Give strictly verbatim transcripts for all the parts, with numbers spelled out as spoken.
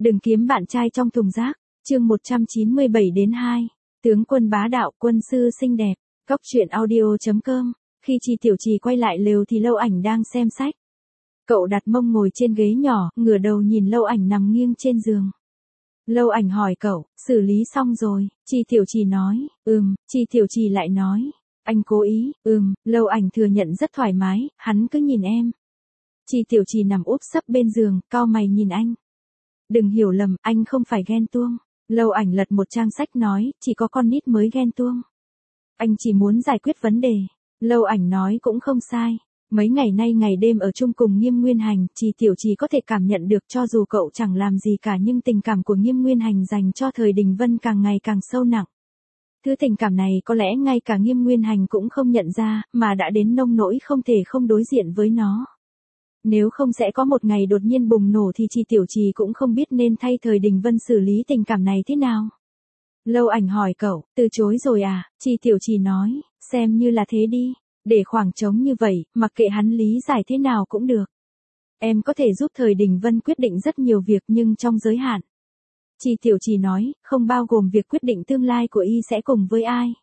Đừng kiếm bạn trai trong thùng rác. Chương một trăm chín mươi bảy đến hai. Tướng quân bá đạo, quân sư xinh đẹp. Cóc truyện audio chấm com. Khi Chi Tiểu Trì quay lại lều thì Lâu Ảnh đang xem sách. Cậu đặt mông ngồi trên ghế nhỏ, ngửa đầu nhìn Lâu Ảnh nằm nghiêng trên giường. Lâu Ảnh hỏi cậu, xử lý xong rồi. Chi Tiểu Trì nói, ừm. Chi Tiểu Trì lại nói, anh cố ý. Ừm. Lâu Ảnh thừa nhận rất thoải mái, hắn cứ nhìn em. Chi Tiểu Trì nằm úp sấp bên giường, cau mày nhìn anh. Đừng hiểu lầm, anh không phải ghen tuông. Lâu Ảnh lật một trang sách nói, chỉ có con nít mới ghen tuông. Anh chỉ muốn giải quyết vấn đề. Lâu Ảnh nói cũng không sai. Mấy ngày nay ngày đêm ở chung cùng Nghiêm Nguyên Hành, Chi Tiểu Trì có thể cảm nhận được cho dù cậu chẳng làm gì cả nhưng tình cảm của Nghiêm Nguyên Hành dành cho Thời Đình Vân càng ngày càng sâu nặng. Thứ tình cảm này có lẽ ngay cả Nghiêm Nguyên Hành cũng không nhận ra, mà đã đến nông nỗi không thể không đối diện với nó. Nếu không sẽ có một ngày đột nhiên bùng nổ thì Chi Tiểu Trì cũng không biết nên thay Thời Đình Vân xử lý tình cảm này thế nào. Lâu Ảnh hỏi cậu, từ chối rồi à? Chi Tiểu Trì nói, xem như là thế đi. Để khoảng trống như vậy, mặc kệ hắn lý giải thế nào cũng được. Em có thể giúp Thời Đình Vân quyết định rất nhiều việc nhưng trong giới hạn. Chi Tiểu Trì nói, không bao gồm việc quyết định tương lai của y sẽ cùng với ai.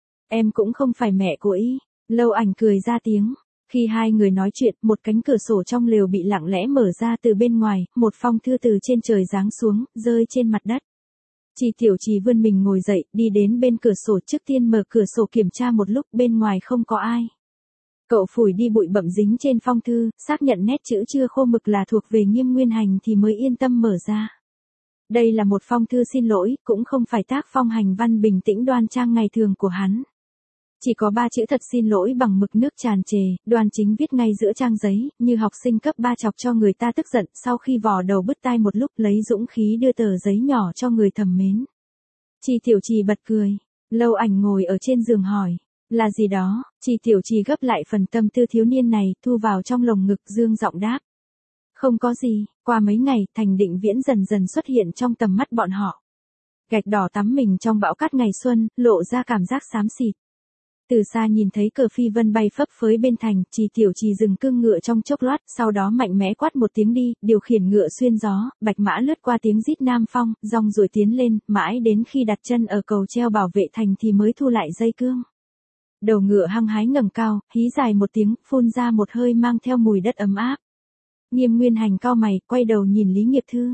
Em cũng không phải mẹ của y. Lâu Ảnh cười ra tiếng. Khi hai người nói chuyện, một cánh cửa sổ trong lều bị lặng lẽ mở ra từ bên ngoài, một phong thư từ trên trời giáng xuống, rơi trên mặt đất. Chi Tiểu Trì vươn mình ngồi dậy, đi đến bên cửa sổ, trước tiên mở cửa sổ kiểm tra một lúc, bên ngoài không có ai. Cậu phủi đi bụi bặm dính trên phong thư, xác nhận nét chữ chưa khô mực là thuộc về Nghiêm Nguyên Hành thì mới yên tâm mở ra. Đây là một phong thư xin lỗi, cũng không phải tác phong hành văn bình tĩnh đoan trang ngày thường của hắn. Chỉ có ba chữ thật xin lỗi bằng mực nước tràn trề, Đoan Chính viết ngay giữa trang giấy, như học sinh cấp ba chọc cho người ta tức giận, sau khi vò đầu bứt tai một lúc lấy dũng khí đưa tờ giấy nhỏ cho người thầm mến. Chi Tiểu Trì bật cười. Lâu Ảnh ngồi ở trên giường hỏi, là gì đó? Chi Tiểu Trì gấp lại phần tâm tư thiếu niên này, thu vào trong lồng ngực, dương giọng đáp. Không có gì. Qua mấy ngày, Thành Định Viễn dần dần xuất hiện trong tầm mắt bọn họ. Gạch đỏ tắm mình trong bão cát ngày xuân, lộ ra cảm giác xám xịt. Từ xa nhìn thấy cờ phi vân bay phấp phới bên thành, Chi Tiểu Trì dừng cương ngựa trong chốc lát, sau đó mạnh mẽ quát một tiếng đi, điều khiển ngựa xuyên gió, bạch mã lướt qua tiếng rít nam phong, rong ruổi tiến lên, mãi đến khi đặt chân ở cầu treo bảo vệ thành thì mới thu lại dây cương. Đầu ngựa hăng hái ngẩng cao, hí dài một tiếng, phun ra một hơi mang theo mùi đất ấm áp. Nghiêm Nguyên Hành cau mày, quay đầu nhìn Lý Nghiệp Thư.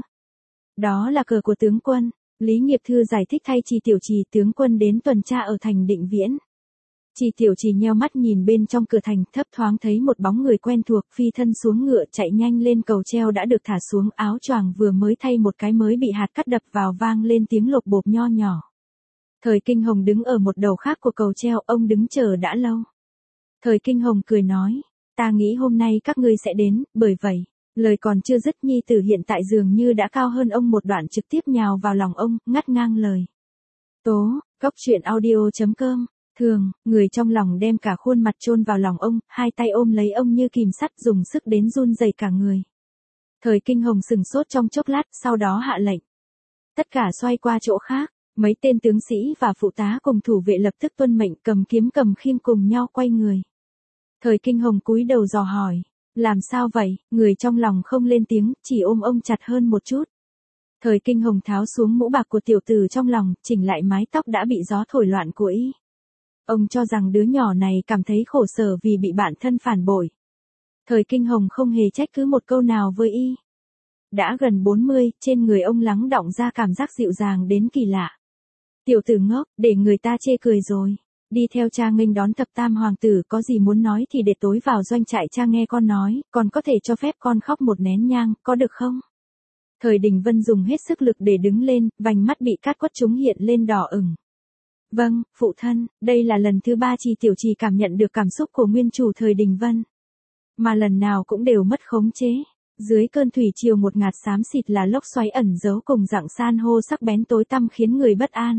Đó là cờ của tướng quân. Lý Nghiệp Thư giải thích thay Chi Tiểu Trì, tướng quân đến tuần tra ở thành Định Viễn. Chi Tiểu Trì nheo mắt nhìn bên trong cửa thành, thấp thoáng thấy một bóng người quen thuộc, phi thân xuống ngựa chạy nhanh lên cầu treo đã được thả xuống, áo choàng vừa mới thay một cái mới bị hạt cắt đập vào vang lên tiếng lộp bộp nho nhỏ. Thời Kinh Hồng đứng ở một đầu khác của cầu treo, ông đứng chờ đã lâu. Thời Kinh Hồng cười nói, ta nghĩ hôm nay các ngươi sẽ đến, bởi vậy, lời còn chưa dứt nhi tử hiện tại dường như đã cao hơn ông một đoạn trực tiếp nhào vào lòng ông, ngắt ngang lời. Tố, cóc truyện audio chấm com. Thường, người trong lòng đem cả khuôn mặt chôn vào lòng ông, hai tay ôm lấy ông như kìm sắt, dùng sức đến run rẩy cả người. Thời Kinh Hồng sừng sốt trong chốc lát, sau đó hạ lệnh. Tất cả xoay qua chỗ khác, mấy tên tướng sĩ và phụ tá cùng thủ vệ lập tức tuân mệnh, cầm kiếm cầm khiên cùng nhau quay người. Thời Kinh Hồng cúi đầu dò hỏi, làm sao vậy? Người trong lòng không lên tiếng, chỉ ôm ông chặt hơn một chút. Thời Kinh Hồng tháo xuống mũ bạc của tiểu tử trong lòng, chỉnh lại mái tóc đã bị gió thổi loạn của y. Ông cho rằng đứa nhỏ này cảm thấy khổ sở vì bị bạn thân phản bội. Thời Kinh Hồng không hề trách cứ một câu nào với y. Đã gần bốn mươi, trên người ông lắng đọng ra cảm giác dịu dàng đến kỳ lạ. Tiểu tử ngốc, để người ta chê cười rồi. Đi theo cha nghênh đón thập tam hoàng tử, có gì muốn nói thì để tối vào doanh trại cha nghe con nói, còn có thể cho phép con khóc một nén nhang, có được không? Thời Đình Vân dùng hết sức lực để đứng lên, vành mắt bị cát quất trúng hiện lên đỏ ửng. Vâng, phụ thân, đây là lần thứ ba Chi Tiểu Trì cảm nhận được cảm xúc của nguyên chủ Thời Đình Vân. Mà lần nào cũng đều mất khống chế. Dưới cơn thủy triều một ngạt xám xịt là lốc xoáy ẩn giấu cùng dạng san hô sắc bén tối tăm khiến người bất an.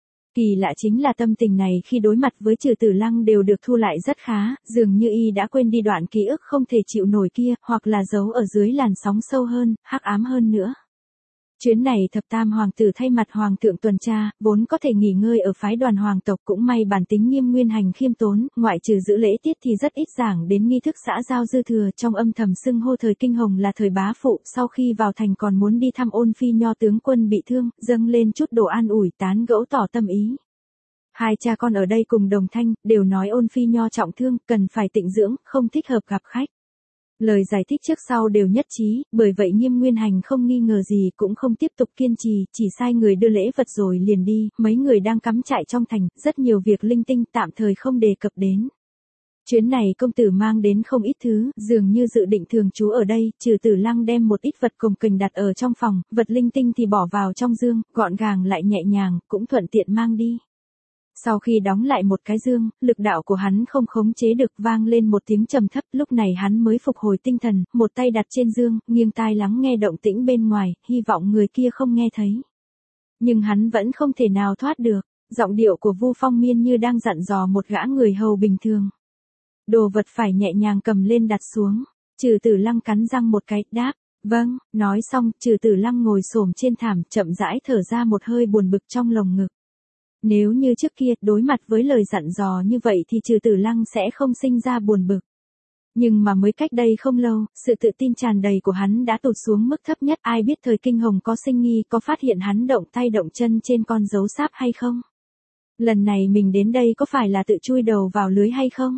Kỳ lạ chính là tâm tình này khi đối mặt với Trừ Tử Lăng đều được thu lại rất khá, dường như y đã quên đi đoạn ký ức không thể chịu nổi kia, hoặc là giấu ở dưới làn sóng sâu hơn, hắc ám hơn nữa. Chuyến này thập tam hoàng tử thay mặt hoàng thượng tuần tra, vốn có thể nghỉ ngơi ở phái đoàn hoàng tộc, cũng may bản tính Nghiêm Nguyên Hành khiêm tốn, ngoại trừ giữ lễ tiết thì rất ít giảng đến nghi thức xã giao dư thừa, trong âm thầm xưng hô thời Kinh Hồng là thời bá phụ, sau khi vào thành còn muốn đi thăm Ôn Phi Nho tướng quân bị thương, dâng lên chút đồ an ủi tán gẫu tỏ tâm ý. Hai cha con ở đây cùng đồng thanh, đều nói Ôn Phi Nho trọng thương, cần phải tịnh dưỡng, không thích hợp gặp khách. Lời giải thích trước sau đều nhất trí, bởi vậy Nghiêm Nguyên Hành không nghi ngờ gì cũng không tiếp tục kiên trì, chỉ sai người đưa lễ vật rồi liền đi, mấy người đang cắm trại trong thành, rất nhiều việc linh tinh tạm thời không đề cập đến. Chuyến này công tử mang đến không ít thứ, dường như dự định thường trú ở đây, Trừ Tử Lăng đem một ít vật cồng kềnh đặt ở trong phòng, vật linh tinh thì bỏ vào trong dương, gọn gàng lại nhẹ nhàng, cũng thuận tiện mang đi. Sau khi đóng lại một cái dương, lực đạo của hắn không khống chế được, vang lên một tiếng trầm thấp, lúc này hắn mới phục hồi tinh thần, một tay đặt trên dương, nghiêng tai lắng nghe động tĩnh bên ngoài, hy vọng người kia không nghe thấy. Nhưng hắn vẫn không thể nào thoát được, giọng điệu của Vu Phong Miên như đang dặn dò một gã người hầu bình thường. Đồ vật phải nhẹ nhàng cầm lên đặt xuống. Trừ Tử Lăng cắn răng một cái, đáp, vâng, nói xong, Trừ Tử Lăng ngồi xổm trên thảm, chậm rãi thở ra một hơi buồn bực trong lồng ngực. Nếu như trước kia, đối mặt với lời dặn dò như vậy thì Trừ Tử Lăng sẽ không sinh ra buồn bực. Nhưng mà mới cách đây không lâu, sự tự tin tràn đầy của hắn đã tụt xuống mức thấp nhất, ai biết thời Kinh Hồng có sinh nghi, có phát hiện hắn động tay động chân trên con dấu sáp hay không? Lần này mình đến đây có phải là tự chui đầu vào lưới hay không?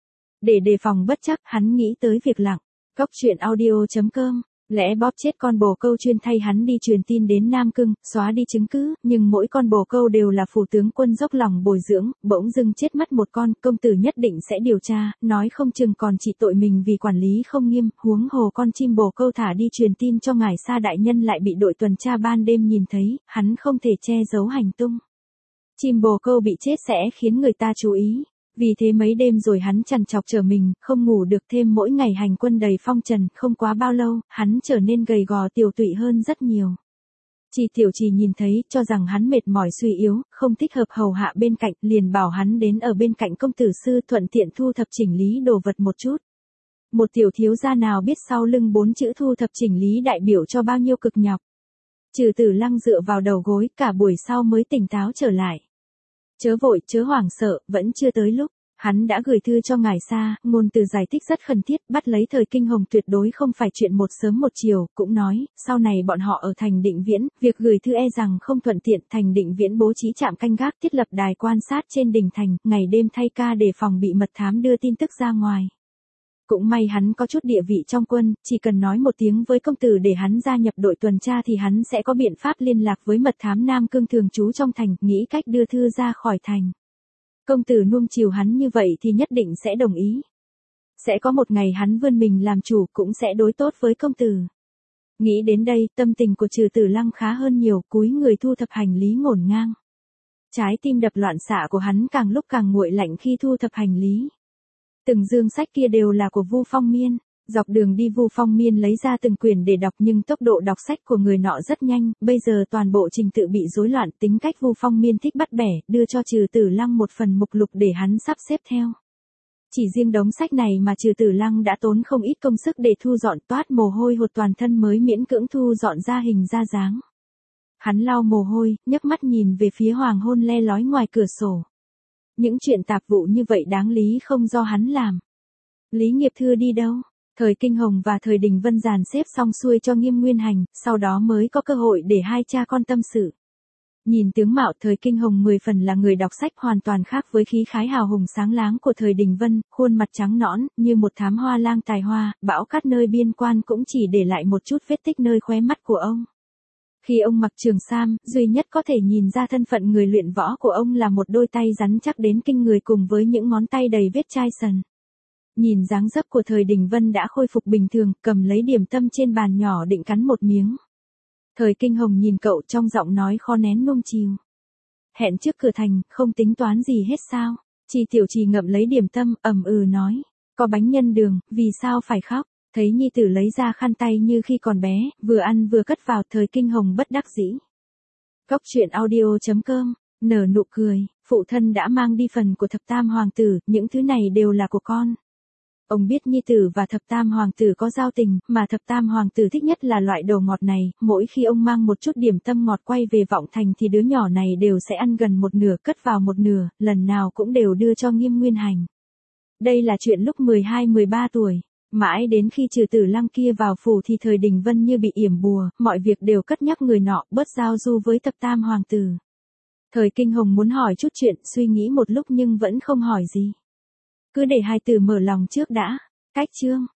Để đề phòng bất chắc, hắn nghĩ tới việc lặng. Góc truyện audio chấm com, lẽ bóp chết con bồ câu chuyên thay hắn đi truyền tin đến Nam Cưng, xóa đi chứng cứ, nhưng mỗi con bồ câu đều là phủ tướng quân dốc lòng bồi dưỡng, bỗng dưng chết mất một con, công tử nhất định sẽ điều tra, nói không chừng còn chỉ tội mình vì quản lý không nghiêm, huống hồ con chim bồ câu thả đi truyền tin cho ngài Sa đại nhân lại bị đội tuần tra ban đêm nhìn thấy, hắn không thể che giấu hành tung. Chim bồ câu bị chết sẽ khiến người ta chú ý. Vì thế mấy đêm rồi hắn trằn trọc trở mình, không ngủ được, thêm mỗi ngày hành quân đầy phong trần, không quá bao lâu, hắn trở nên gầy gò tiều tụy hơn rất nhiều. Chỉ Tiểu Trì nhìn thấy, cho rằng hắn mệt mỏi suy yếu, không thích hợp hầu hạ bên cạnh, liền bảo hắn đến ở bên cạnh công tử sư thuận tiện thu thập chỉnh lý đồ vật một chút. Một tiểu thiếu gia nào biết sau lưng bốn chữ thu thập chỉnh lý đại biểu cho bao nhiêu cực nhọc. Trừ Tử Lăng dựa vào đầu gối, cả buổi sau mới tỉnh táo trở lại. Chớ vội, chớ hoảng sợ, vẫn chưa tới lúc. Hắn đã gửi thư cho ngài Sa, ngôn từ giải thích rất khẩn thiết, bắt lấy thời Kinh Hồng tuyệt đối không phải chuyện một sớm một chiều, cũng nói, sau này bọn họ ở thành Định Viễn, việc gửi thư e rằng không thuận tiện, thành Định Viễn bố trí trạm canh gác, thiết lập đài quan sát trên đỉnh thành, ngày đêm thay ca để phòng bị mật thám đưa tin tức ra ngoài. Cũng may hắn có chút địa vị trong quân, chỉ cần nói một tiếng với công tử để hắn gia nhập đội tuần tra thì hắn sẽ có biện pháp liên lạc với mật thám Nam Cương thường trú trong thành, nghĩ cách đưa thư ra khỏi thành. Công tử nuông chiều hắn như vậy thì nhất định sẽ đồng ý. Sẽ có một ngày hắn vươn mình làm chủ, cũng sẽ đối tốt với công tử. Nghĩ đến đây, tâm tình của Trừ Tử Lăng khá hơn nhiều, cúi người thu thập hành lý ngổn ngang. Trái tim đập loạn xạ của hắn càng lúc càng nguội lạnh khi thu thập hành lý. Từng dương sách kia đều là của Vu Phong Miên. Dọc đường đi Vu Phong Miên lấy ra từng quyển để đọc, nhưng tốc độ đọc sách của người nọ rất nhanh, bây giờ toàn bộ trình tự bị rối loạn, tính cách Vu Phong Miên thích bắt bẻ, đưa cho Trừ Tử Lăng một phần mục lục để hắn sắp xếp theo. Chỉ riêng đống sách này mà Trừ Tử Lăng đã tốn không ít công sức để thu dọn, toát mồ hôi hột toàn thân mới miễn cưỡng thu dọn ra hình ra dáng. Hắn lau mồ hôi, nhấc mắt nhìn về phía hoàng hôn le lói ngoài cửa sổ. Những chuyện tạp vụ như vậy đáng lý không do hắn làm. Lý Nghiệp Thư đi đâu? Thời Kinh Hồng và thời Đình Vân dàn xếp xong xuôi cho Nghiêm Nguyên Hành, sau đó mới có cơ hội để hai cha con tâm sự. Nhìn tướng mạo thời Kinh Hồng mười phần là người đọc sách, hoàn toàn khác với khí khái hào hùng sáng láng của thời Đình Vân, khuôn mặt trắng nõn, như một thám hoa lang tài hoa, bão cát nơi biên quan cũng chỉ để lại một chút vết tích nơi khóe mắt của ông. Khi ông mặc trường sam, duy nhất có thể nhìn ra thân phận người luyện võ của ông là một đôi tay rắn chắc đến kinh người cùng với những ngón tay đầy vết chai sần. Nhìn dáng dấp của thời Đình Vân đã khôi phục bình thường, cầm lấy điểm tâm trên bàn nhỏ định cắn một miếng. Thời Kinh Hồng nhìn cậu trong giọng nói khó nén nuông chiều. Hẹn trước cửa thành, không tính toán gì hết sao? Chi Tiểu Trì ngậm lấy điểm tâm, ầm ừ nói. Có bánh nhân đường, vì sao phải khóc? Thấy nhi tử lấy ra khăn tay như khi còn bé, vừa ăn vừa cất vào, thời Kinh Hồng bất đắc dĩ. Góc truyện audio chấm com, nở nụ cười, phụ thân đã mang đi phần của thập tam hoàng tử, những thứ này đều là của con. Ông biết nhi tử và thập tam hoàng tử có giao tình, mà thập tam hoàng tử thích nhất là loại đồ ngọt này, mỗi khi ông mang một chút điểm tâm ngọt quay về Vọng Thành thì đứa nhỏ này đều sẽ ăn gần một nửa cất vào một nửa, lần nào cũng đều đưa cho Nghiêm Nguyên Hành. Đây là chuyện lúc mười hai mười ba tuổi. Mãi đến khi Trừ Tử Lăng kia vào phủ thì thời Đình Vân như bị yểm bùa, mọi việc đều cất nhắc người nọ, bớt giao du với thập tam hoàng tử. Thời Kinh Hồng muốn hỏi chút chuyện, suy nghĩ một lúc nhưng vẫn không hỏi gì. Cứ để hai tử mở lòng trước đã. Cách chương